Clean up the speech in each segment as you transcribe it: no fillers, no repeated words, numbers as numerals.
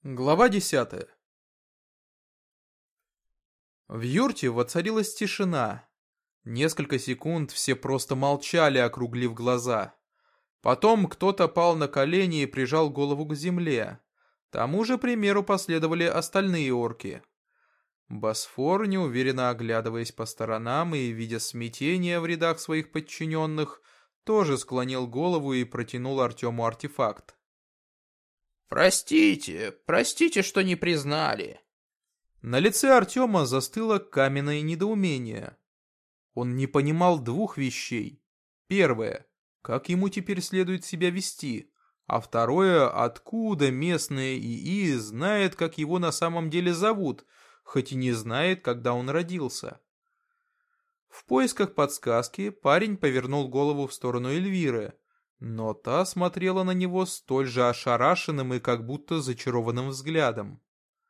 Глава 10. В юрте воцарилась тишина. Несколько секунд все просто молчали, округлив глаза. Потом кто-то пал на колени и прижал голову к земле. Тому же примеру последовали остальные орки. Босфор, неуверенно оглядываясь по сторонам и видя смятение в рядах своих подчиненных, тоже склонил голову и протянул Артему артефакт. Простите, что не признали. На лице Артема застыло каменное недоумение. Он не понимал двух вещей. Первое, как ему теперь следует себя вести, а второе, откуда местные ИИ знает, как его на самом деле зовут, хоть и не знает, когда он родился. В поисках подсказки парень повернул голову в сторону Эльвиры, но та смотрела на него столь же ошарашенным и как будто зачарованным взглядом.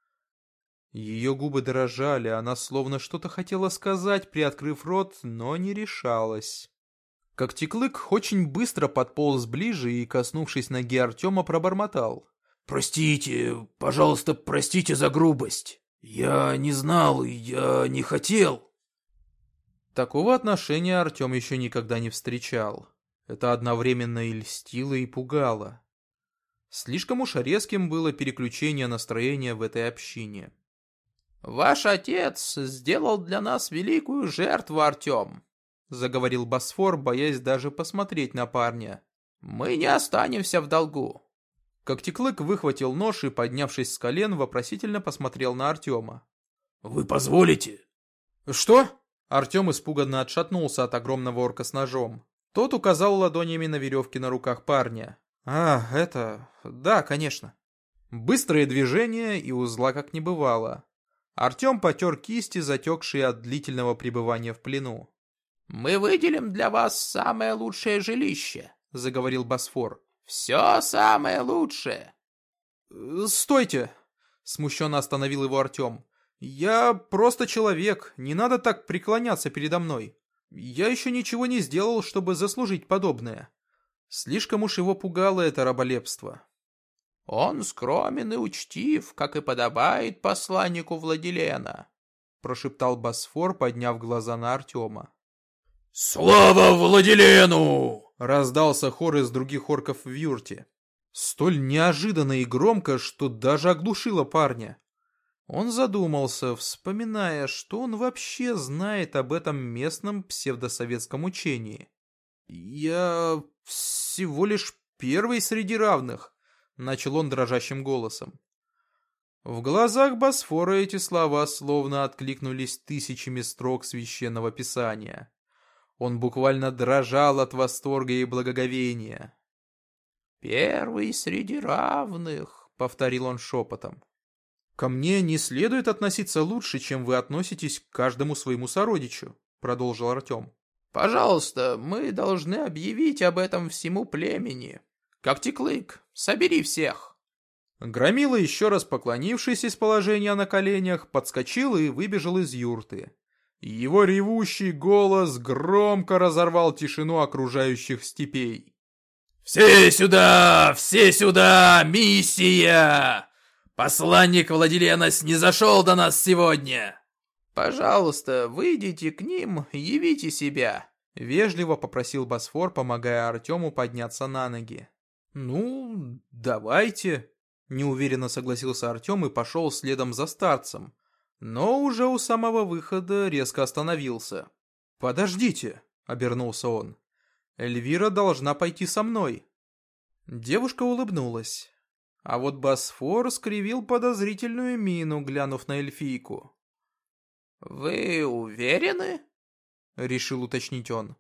Ее губы дрожали, она словно что-то хотела сказать, приоткрыв рот, но не решалась. Когтеклык очень быстро подполз ближе и, коснувшись ноги Артема, пробормотал. «Простите, пожалуйста, простите за грубость. Я не знал, я не хотел». Такого отношения Артем еще никогда не встречал. Это одновременно и льстило, и пугало. Слишком уж резким было переключение настроения в этой общине. Ваш отец сделал для нас великую жертву, Артем, заговорил Босфор, боясь даже посмотреть на парня. Мы не останемся в долгу. Когтеклык выхватил нож и, поднявшись с колен, вопросительно посмотрел на Артема. «Вы позволите?» «Что?» Артем испуганно отшатнулся от огромного орка с ножом. Тот указал ладонями на веревки на руках парня. Да, конечно». Быстрое движение, и узла как не бывало. Артем потер кисти, затекшие от длительного пребывания в плену. «Мы выделим для вас самое лучшее жилище», — заговорил Босфор. «Все самое лучшее». «Стойте!» — смущенно остановил его Артем. «Я просто человек, не надо так преклоняться передо мной. Я еще ничего не сделал, чтобы заслужить подобное». Слишком уж его пугало это раболепство. «Он скромен и учтив, как и подобает посланнику Владилена», — прошептал Босфор, подняв глаза на Артема. «Слава Владилену!» — раздался хор из других орков в юрте. Столь неожиданно и громко, что даже оглушило парня. Он задумался, вспоминая, что он вообще знает об этом местном псевдосоветском учении. «Я всего лишь первый среди равных», — начал он дрожащим голосом. В глазах Босфора эти слова словно откликнулись тысячами строк священного писания. Он буквально дрожал от восторга и благоговения. «Первый среди равных», — повторил он шепотом. «Ко мне не следует относиться лучше, чем вы относитесь к каждому своему сородичу», — продолжил Артем. «Пожалуйста, мы должны объявить об этом всему племени. Когтеклык, собери всех». Громила, еще раз поклонившись из положения на коленях, подскочил и выбежал из юрты. Его ревущий голос громко разорвал тишину окружающих степей. «Все сюда! Все сюда! Миссия! Посланник Владилена снизошел до нас сегодня!» «Пожалуйста, выйдите к ним, явите себя», — вежливо попросил Босфор, помогая Артему подняться на ноги. «Ну, давайте», — неуверенно согласился Артем и пошел следом за старцем, но уже у самого выхода резко остановился. «Подождите», — обернулся он, — «Эльвира должна пойти со мной». Девушка улыбнулась, а вот Босфор скривил подозрительную мину, глянув на эльфийку. «Вы уверены?» — решил уточнить он.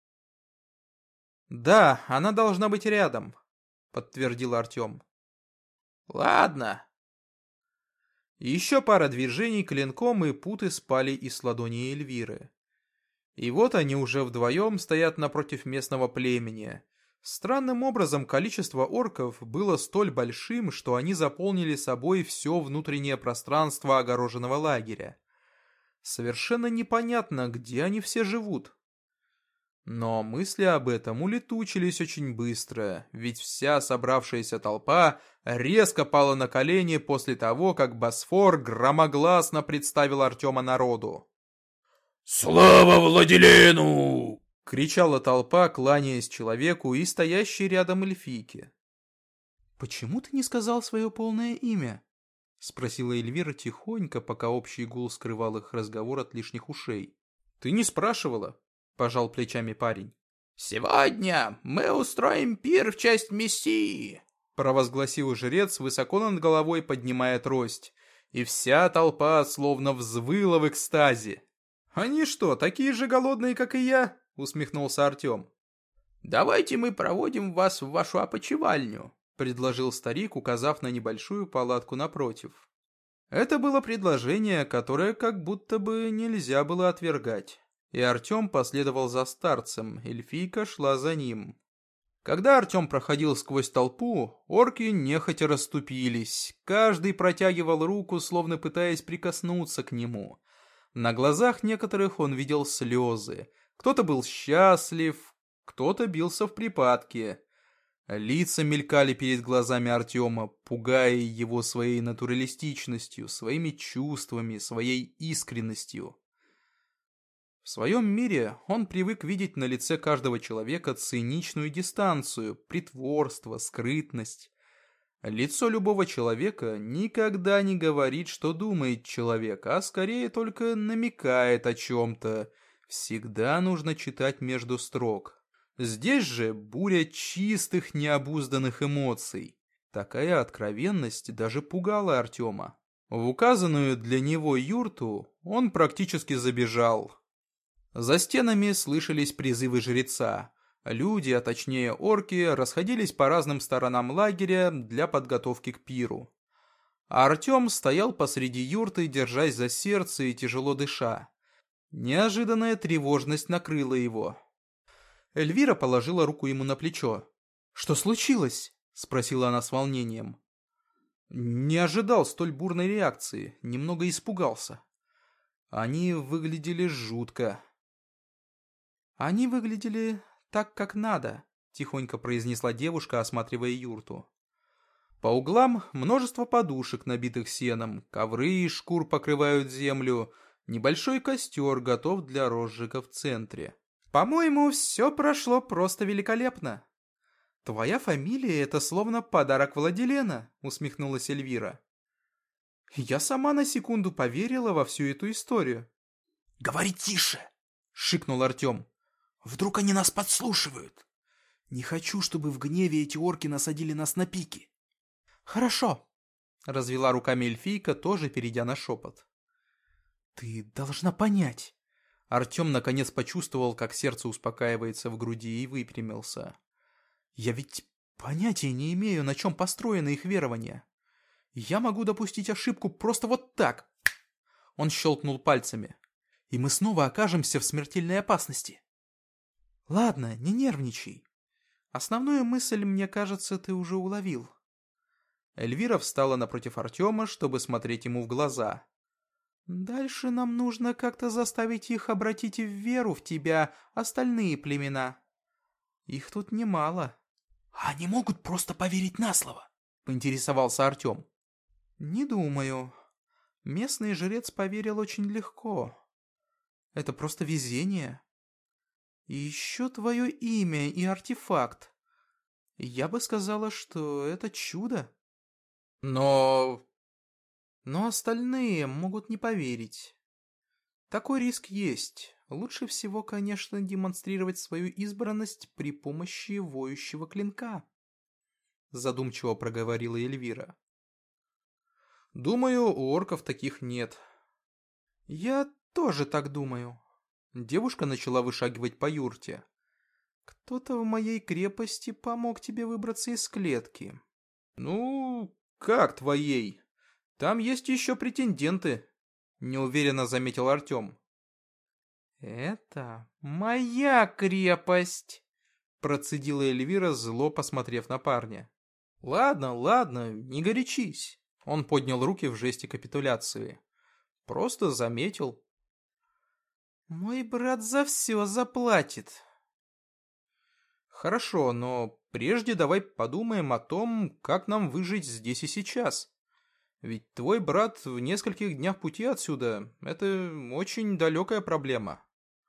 «Да, она должна быть рядом», — подтвердил Артем. «Ладно». Еще пара движений клинком, и путы спали из ладони Эльвиры. И вот они уже вдвоем стоят напротив местного племени. Странным образом количество орков было столь большим, что они заполнили собой все внутреннее пространство огороженного лагеря. Совершенно непонятно, где они все живут. Но мысли об этом улетучились очень быстро, ведь вся собравшаяся толпа резко пала на колени после того, как Босфор громогласно представил Артема народу. «Слава Владилену!» — кричала толпа, кланяясь человеку и стоящей рядом эльфийке. «Почему ты не сказал свое полное имя?» — спросила Эльвира тихонько, пока общий гул скрывал их разговор от лишних ушей. «Ты не спрашивала?» — пожал плечами парень. «Сегодня мы устроим пир в честь Мессии», — провозгласил жрец, высоко над головой поднимая трость, и вся толпа словно взвыла в экстазе. «Они что, такие же голодные, как и я?» — усмехнулся Артем. «Давайте мы проводим вас в вашу опочивальню», — предложил старик, указав на небольшую палатку напротив. Это было предложение, которое как будто бы нельзя было отвергать. И Артем последовал за старцем, эльфийка шла за ним. Когда Артем проходил сквозь толпу, орки нехотя расступились. Каждый протягивал руку, словно пытаясь прикоснуться к нему. На глазах некоторых он видел слезы. Кто-то был счастлив, кто-то бился в припадке. Лица мелькали перед глазами Артема, пугая его своей натуралистичностью, своими чувствами, своей искренностью. В своем мире он привык видеть на лице каждого человека циничную дистанцию, притворство, скрытность. Лицо любого человека никогда не говорит, что думает человек, а скорее только намекает о чем-то. Всегда нужно читать между строк. Здесь же буря чистых, необузданных эмоций. Такая откровенность даже пугала Артема. В указанную для него юрту он практически забежал. За стенами слышались призывы жреца. Люди, а точнее орки, расходились по разным сторонам лагеря для подготовки к пиру. А Артем стоял посреди юрты, держась за сердце и тяжело дыша. Неожиданная тревожность накрыла его. Эльвира положила руку ему на плечо. «Что случилось?» — спросила она с волнением. Не ожидал столь бурной реакции, немного испугался. Они выглядели жутко. «Они выглядели так, как надо», — тихонько произнесла девушка, осматривая юрту. По углам множество подушек, набитых сеном, ковры из шкур покрывают землю, небольшой костер готов для розжига в центре. «По-моему, все прошло просто великолепно. Твоя фамилия — это словно подарок Владилена», — усмехнулась Эльвира. «Я сама на секунду поверила во всю эту историю». «Говори тише!» — шикнул Артем. «Вдруг они нас подслушивают? Не хочу, чтобы в гневе эти орки насадили нас на пики». «Хорошо», — развела руками эльфийка, тоже перейдя на шепот. «Ты должна понять». Артем наконец почувствовал, как сердце успокаивается в груди, и выпрямился. «Я ведь понятия не имею, на чем построены их верования. Я могу допустить ошибку просто вот так». Он щелкнул пальцами. «И мы снова окажемся в смертельной опасности». «Ладно, не нервничай. Основную мысль, мне кажется, ты уже уловил». Эльвира встала напротив Артема, чтобы смотреть ему в глаза. «Дальше нам нужно как-то заставить их обратить в веру в тебя остальные племена. Их тут немало». «А они могут просто поверить на слово?» — поинтересовался Артем. «Не думаю. Местный жрец поверил очень легко. Это просто везение. И еще твое имя и артефакт. Я бы сказала, что это чудо». Но остальные могут не поверить. Такой риск есть. Лучше всего, конечно, демонстрировать свою избранность при помощи воющего клинка. Задумчиво проговорила Эльвира. Думаю, у орков таких нет. Я тоже так думаю. Девушка начала вышагивать по юрте. Кто-то в моей крепости помог тебе выбраться из клетки. Ну, как твоей? Там есть еще претенденты, неуверенно заметил Артем. Это моя крепость, процедила Эльвира, зло посмотрев на парня. Ладно, ладно, не горячись. Он поднял руки в жесте капитуляции. Просто заметил. Мой брат за все заплатит. Хорошо, но прежде давай подумаем о том, как нам выжить здесь и сейчас. Ведь твой брат в нескольких днях пути отсюда. Это очень далекая проблема.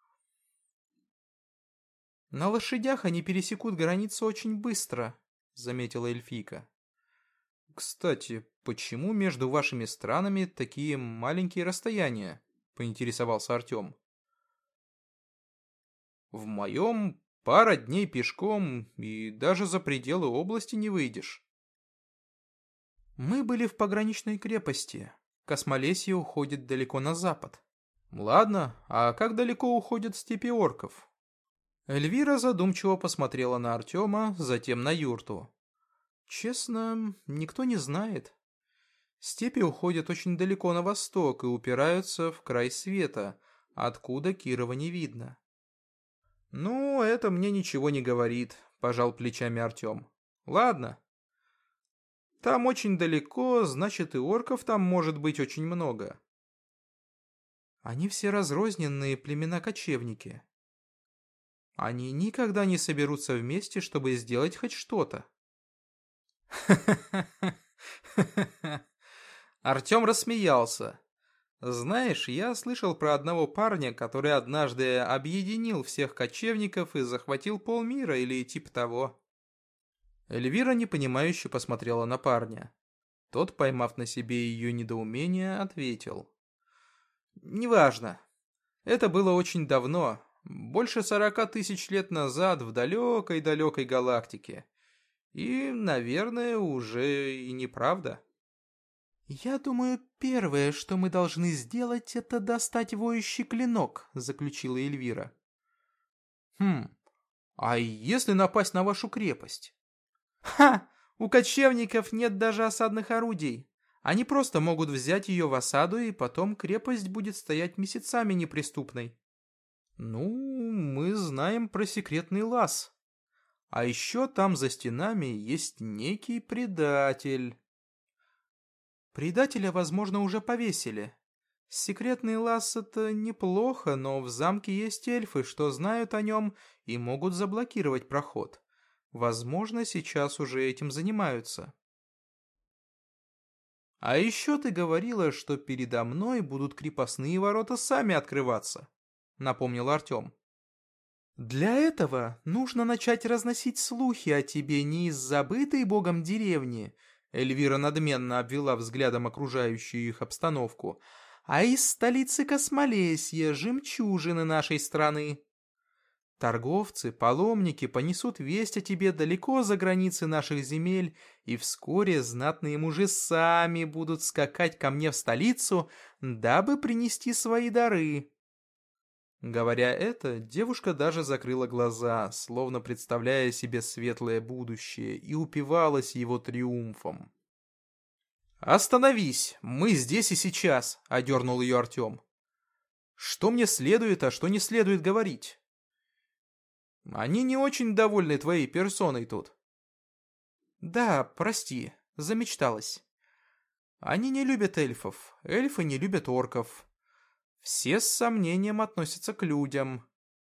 На лошадях они пересекут границу очень быстро, заметила эльфийка. Кстати, почему между вашими странами такие маленькие расстояния? Поинтересовался Артем. В моем пара дней пешком, и даже за пределы области не выйдешь. Мы были в пограничной крепости. Космолесье уходит далеко на запад. Ладно, а как далеко уходят степи орков? Эльвира задумчиво посмотрела на Артема, затем на юрту. Честно, никто не знает. Степи уходят очень далеко на восток и упираются в край света, откуда Кирова не видно. Ну, это мне ничего не говорит, пожал плечами Артем. Ладно. Там очень далеко, значит и орков там может быть очень много. Они все разрозненные племена-кочевники. Они никогда не соберутся вместе, чтобы сделать хоть что-то. Артем рассмеялся. Знаешь, я слышал про одного парня, который однажды объединил всех кочевников и захватил полмира или типа того. Эльвира непонимающе посмотрела на парня. Тот, поймав на себе ее недоумение, ответил. «Неважно. Это было очень давно, больше 40 тысяч лет назад в далекой-далекой галактике. И, наверное, уже и неправда». «Я думаю, первое, что мы должны сделать, это достать воющий клинок», — заключила Эльвира. А если напасть на вашу крепость? «Ха! У кочевников нет даже осадных орудий. Они просто могут взять ее в осаду, и потом крепость будет стоять месяцами неприступной». Ну, мы знаем про секретный лаз. А еще там за стенами есть некий предатель. Предателя, возможно, уже повесили. Секретный лаз — это неплохо, но в замке есть эльфы, что знают о нем и могут заблокировать проход. Возможно, сейчас уже этим занимаются. А еще ты говорила, что передо мной будут крепостные ворота сами открываться, напомнил Артем. Для этого нужно начать разносить слухи о тебе не из забытой богом деревни, Эльвира надменно обвела взглядом окружающую их обстановку, а из столицы Космолесья, жемчужины нашей страны. Торговцы, паломники понесут весть о тебе далеко за границы наших земель, и вскоре знатные мужи сами будут скакать ко мне в столицу, дабы принести свои дары. Говоря это, девушка даже закрыла глаза, словно представляя себе светлое будущее, и упивалась его триумфом. «Остановись! Мы здесь и сейчас!» — одернул ее Артем. «Что мне следует, а что не следует говорить? Они не очень довольны твоей персоной тут». «Да, прости, замечталась. Они не любят эльфов, эльфы не любят орков. Все с сомнением относятся к людям.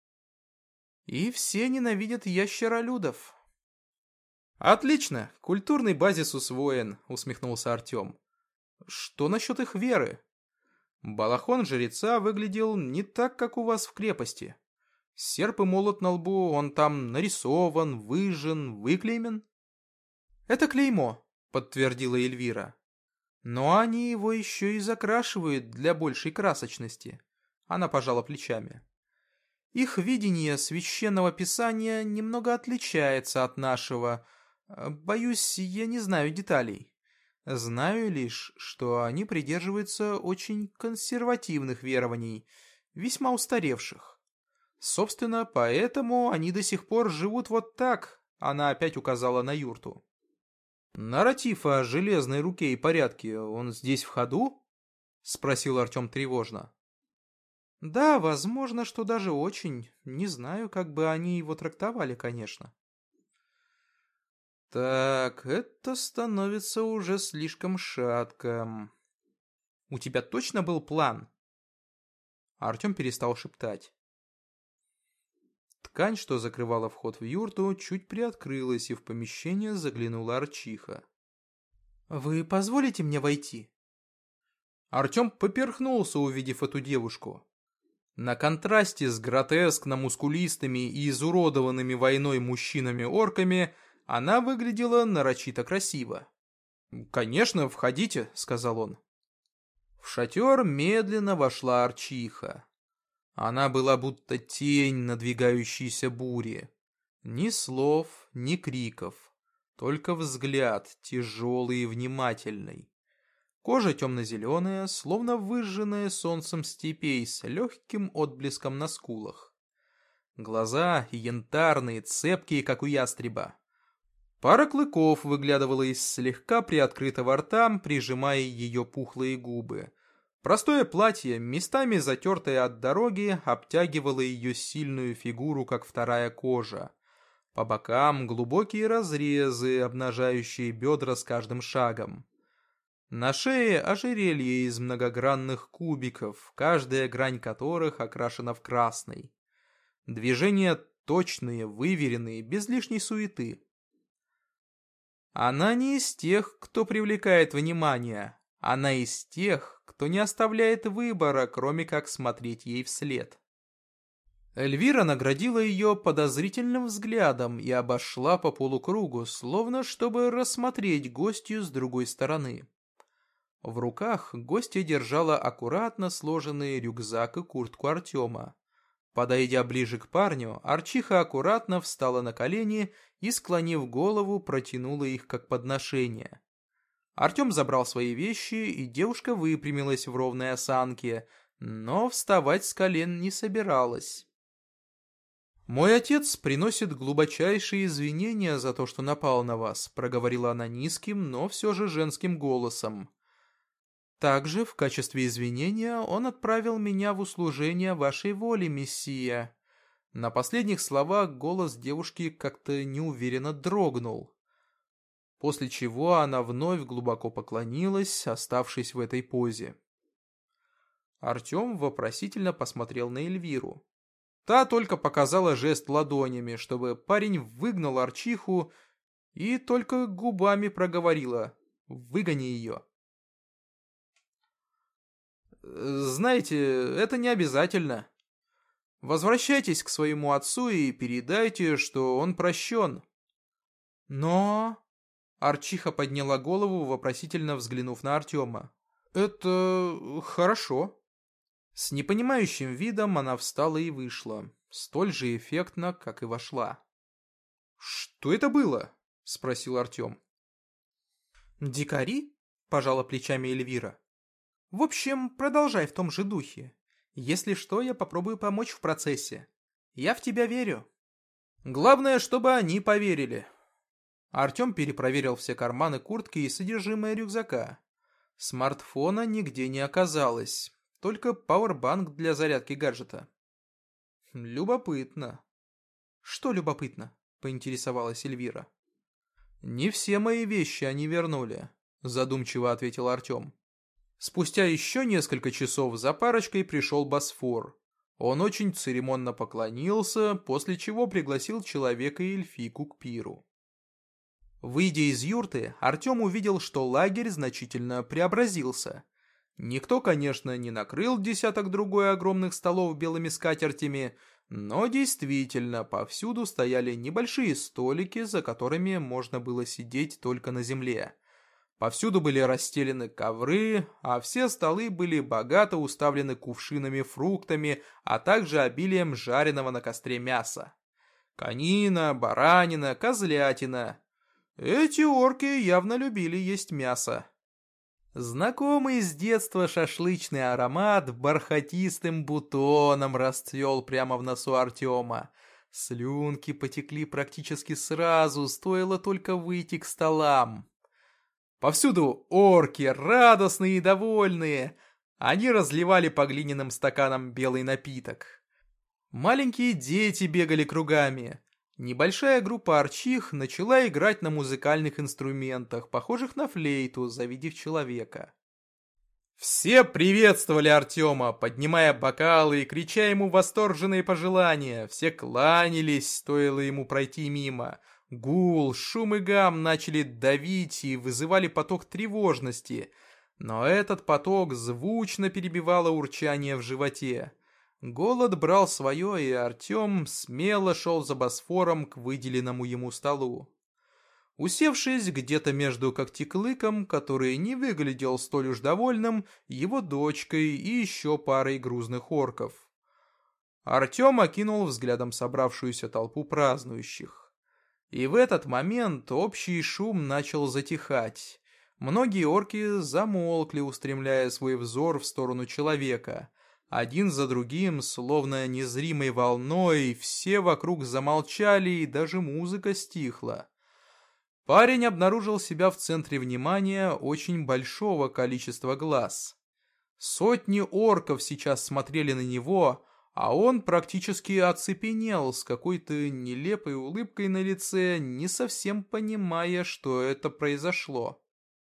И все ненавидят ящеролюдов». «Отлично, культурный базис усвоен», — усмехнулся Артем. «Что насчет их веры? Балахон жреца выглядел не так, как у вас в крепости. Серп и молот на лбу, он там нарисован, выжжен, выклеймен». «Это клеймо», — подтвердила Эльвира. «Но они его еще и закрашивают для большей красочности». Она пожала плечами. «Их видение священного писания немного отличается от нашего. Боюсь, я не знаю деталей. Знаю лишь, что они придерживаются очень консервативных верований, весьма устаревших. Собственно, поэтому они до сих пор живут вот так», — она опять указала на юрту. «Нарратив о железной руке и порядке, он здесь в ходу?» — спросил Артем тревожно. «Да, возможно, что даже очень. Не знаю, как бы они его трактовали, конечно». «Так, это становится уже слишком шатко. У тебя точно был план?» Артем перестал шептать. Ткань, что закрывала вход в юрту, чуть приоткрылась, и в помещение заглянула Арчиха. «Вы позволите мне войти?» Артем поперхнулся, увидев эту девушку. На контрасте с гротескно-мускулистыми и изуродованными войной мужчинами-орками она выглядела нарочито красиво. «Конечно, входите», — сказал он. В шатер медленно вошла Арчиха. Она была будто тень надвигающейся бури. Ни слов, ни криков, только взгляд тяжелый и внимательный. Кожа темно-зеленая, словно выжженная солнцем степей с легким отблеском на скулах. Глаза янтарные, цепкие, как у ястреба. Пара клыков выглядывала из слегка приоткрытого рта, прижимая ее пухлые губы. Простое платье, местами затертое от дороги, обтягивало ее сильную фигуру, как вторая кожа. По бокам глубокие разрезы, обнажающие бедра с каждым шагом. На шее ожерелье из многогранных кубиков, каждая грань которых окрашена в красный. Движения точные, выверенные, без лишней суеты. Она не из тех, кто привлекает внимание. Она из тех, кто не оставляет выбора, кроме как смотреть ей вслед. Эльвира наградила ее подозрительным взглядом и обошла по полукругу, словно чтобы рассмотреть гостью с другой стороны. В руках гостья держала аккуратно сложенный рюкзак и куртку Артема. Подойдя ближе к парню, Арчиха аккуратно встала на колени и, склонив голову, протянула их как подношение. Артем забрал свои вещи, и девушка выпрямилась в ровной осанке, но вставать с колен не собиралась. «Мой отец приносит глубочайшие извинения за то, что напал на вас», — проговорила она низким, но все же женским голосом. «Также, в качестве извинения, он отправил меня в услужение вашей воле, мессия». На последних словах голос девушки как-то неуверенно дрогнул. После чего она вновь глубоко поклонилась, оставшись в этой позе. Артем вопросительно посмотрел на Эльвиру. Та только показала жест ладонями, чтобы парень выгнал Арчиху, и только губами проговорила: «Выгони ее». «Знаете, это не обязательно. Возвращайтесь к своему отцу и передайте, что он прощен». «Но...» Арчиха подняла голову, вопросительно взглянув на Артема. «Это... хорошо». С непонимающим видом она встала и вышла, столь же эффектно, как и вошла. «Что это было?» — спросил Артем. «Дикари?» — пожала плечами Эльвира. «В общем, продолжай в том же духе. Если что, я попробую помочь в процессе. Я в тебя верю». «Главное, чтобы они поверили». Артем перепроверил все карманы куртки и содержимое рюкзака. Смартфона нигде не оказалось, только пауэрбанк для зарядки гаджета. «Любопытно». «Что любопытно?» — поинтересовалась Эльвира. «Не все мои вещи они вернули», — задумчиво ответил Артем. Спустя еще несколько часов за парочкой пришел Босфор. Он очень церемонно поклонился, после чего пригласил человека и эльфийку к пиру. Выйдя из юрты, Артем увидел, что лагерь значительно преобразился. Никто, конечно, не накрыл десяток-другой огромных столов белыми скатертями, но действительно повсюду стояли небольшие столики, за которыми можно было сидеть только на земле. Повсюду были расстелены ковры, а все столы были богато уставлены кувшинами, фруктами, а также обилием жареного на костре мяса. Конина, баранина, козлятина. Эти орки явно любили есть мясо. Знакомый с детства шашлычный аромат бархатистым бутоном расцвел прямо в носу Артема. Слюнки потекли практически сразу, стоило только выйти к столам. Повсюду орки, радостные и довольные. Они разливали по глиняным стаканам белый напиток. Маленькие дети бегали кругами. Небольшая группа арчих начала играть на музыкальных инструментах, похожих на флейту, завидев человека. Все приветствовали Артема, поднимая бокалы и крича ему восторженные пожелания. Все кланялись, стоило ему пройти мимо. Гул, шум и гам начали давить и вызывали поток тревожности. Но этот поток звучно перебивало урчание в животе. Голод брал свое, и Артем смело шел за Босфором к выделенному ему столу. Усевшись где-то между Когтеклыком, который не выглядел столь уж довольным, его дочкой и еще парой грузных орков. Артем окинул взглядом собравшуюся толпу празднующих. И в этот момент общий шум начал затихать. Многие орки замолкли, устремляя свой взор в сторону человека. Один за другим, словно незримой волной, все вокруг замолчали, и даже музыка стихла. Парень обнаружил себя в центре внимания очень большого количества глаз. Сотни орков сейчас смотрели на него, а он практически оцепенел с какой-то нелепой улыбкой на лице, не совсем понимая, что это произошло.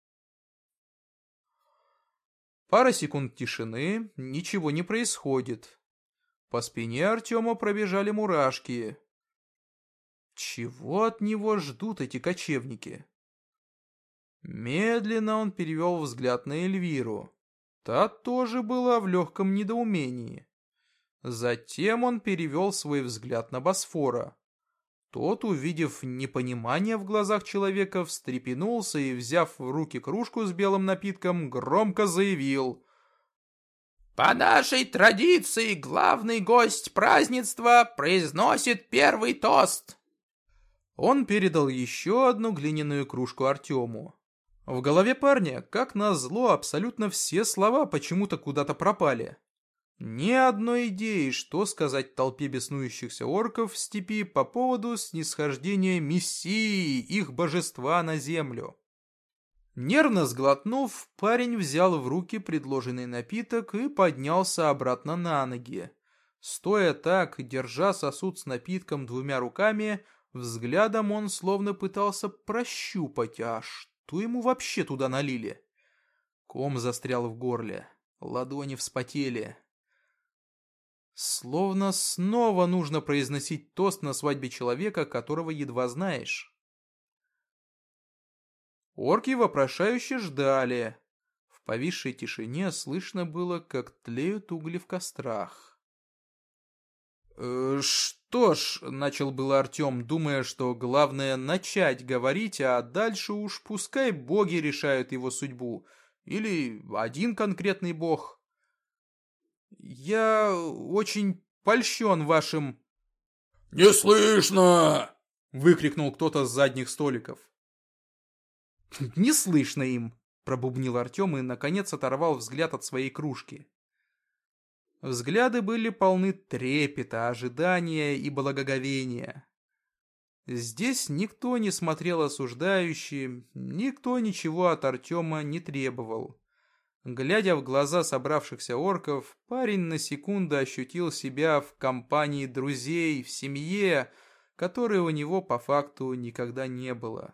Пара секунд тишины, ничего не происходит. По спине Артема пробежали мурашки. Чего от него ждут эти кочевники? Медленно он перевел взгляд на Эльвиру. Та тоже была в легком недоумении. Затем он перевел свой взгляд на Босфора. Тот, увидев непонимание в глазах человека, встрепенулся и, взяв в руки кружку с белым напитком, громко заявил: «По нашей традиции главный гость празднества произносит первый тост». Он передал еще одну глиняную кружку Артему. В голове парня, как назло, абсолютно все слова почему-то куда-то пропали. Ни одной идеи, что сказать толпе беснующихся орков в степи по поводу снисхождения Мессии, их божества, на землю. Нервно сглотнув, парень взял в руки предложенный напиток и поднялся обратно на ноги. Стоя так, держа сосуд с напитком двумя руками, взглядом он словно пытался прощупать, а что ему вообще туда налили. Ком застрял в горле, ладони вспотели. Словно снова нужно произносить тост на свадьбе человека, которого едва знаешь. Орки вопрошающе ждали. В повисшей тишине слышно было, как тлеют угли в кострах. «Что ж», — начал было Артем, думая, что главное начать говорить, а дальше уж пускай боги решают его судьбу. Или один конкретный бог. «Я очень польщен вашим...» «Не слышно!» — выкрикнул кто-то с задних столиков. «Не слышно им!» — пробубнил Артем и, наконец, оторвал взгляд от своей кружки. Взгляды были полны трепета, ожидания и благоговения. Здесь никто не смотрел осуждающе, никто ничего от Артема не требовал. Глядя в глаза собравшихся орков, парень на секунду ощутил себя в компании друзей, в семье, которой у него по факту никогда не было.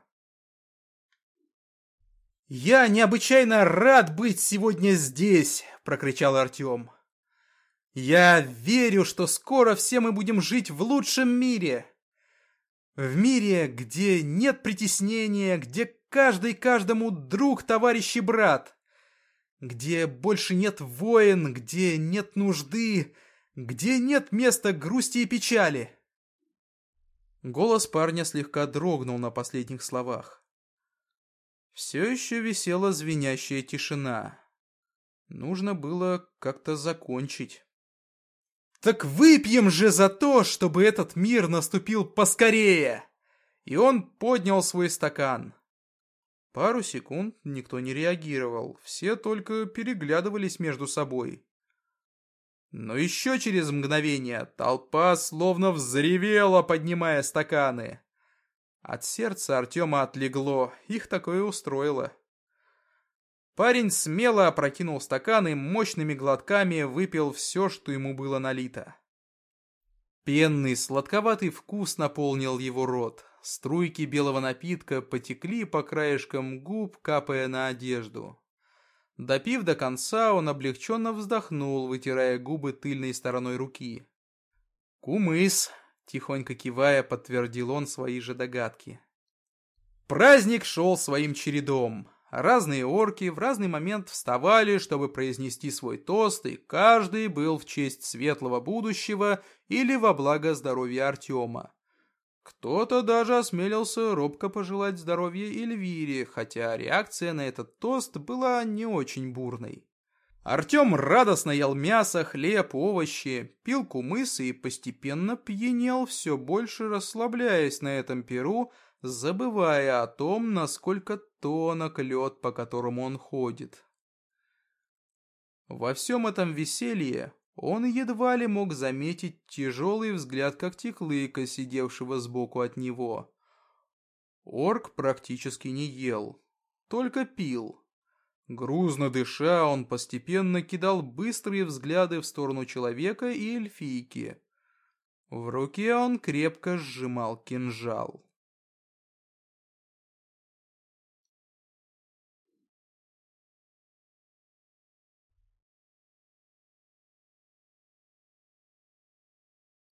«Я необычайно рад быть сегодня здесь!» — прокричал Артем. «Я верю, что скоро все мы будем жить в лучшем мире! В мире, где нет притеснения, где каждый каждому друг, товарищ и брат! Где больше нет войн, где нет нужды, где нет места грусти и печали!» Голос парня слегка дрогнул на последних словах. Все еще висела звенящая тишина. Нужно было как-то закончить. «Так выпьем же за то, чтобы этот мир наступил поскорее!» И он поднял свой стакан. Пару секунд никто не реагировал, все только переглядывались между собой. Но еще через мгновение толпа словно взревела, поднимая стаканы. От сердца Артема отлегло, их такое устроило. Парень смело опрокинул стакан и мощными глотками выпил все, что ему было налито. Пенный, сладковатый вкус наполнил его рот. Струйки белого напитка потекли по краешкам губ, капая на одежду. Допив до конца, он облегченно вздохнул, вытирая губы тыльной стороной руки. «Кумыс», — тихонько кивая, подтвердил он свои же догадки. Праздник шел своим чередом. Разные орки в разный момент вставали, чтобы произнести свой тост, и каждый был в честь светлого будущего или во благо здоровья Артема. Кто-то даже осмелился робко пожелать здоровья Эльвире, хотя реакция на этот тост была не очень бурной. Артем радостно ел мясо, хлеб, овощи, пил кумыс и постепенно пьянел, все больше расслабляясь на этом пиру, забывая о том, насколько тонок лед, по которому он ходит. Во всем этом веселье он едва ли мог заметить тяжелый взгляд Когтеклыка, сидевшего сбоку от него. Орк практически не ел, только пил. Грузно дыша, он постепенно кидал быстрые взгляды в сторону человека и эльфийки. В руке он крепко сжимал кинжал.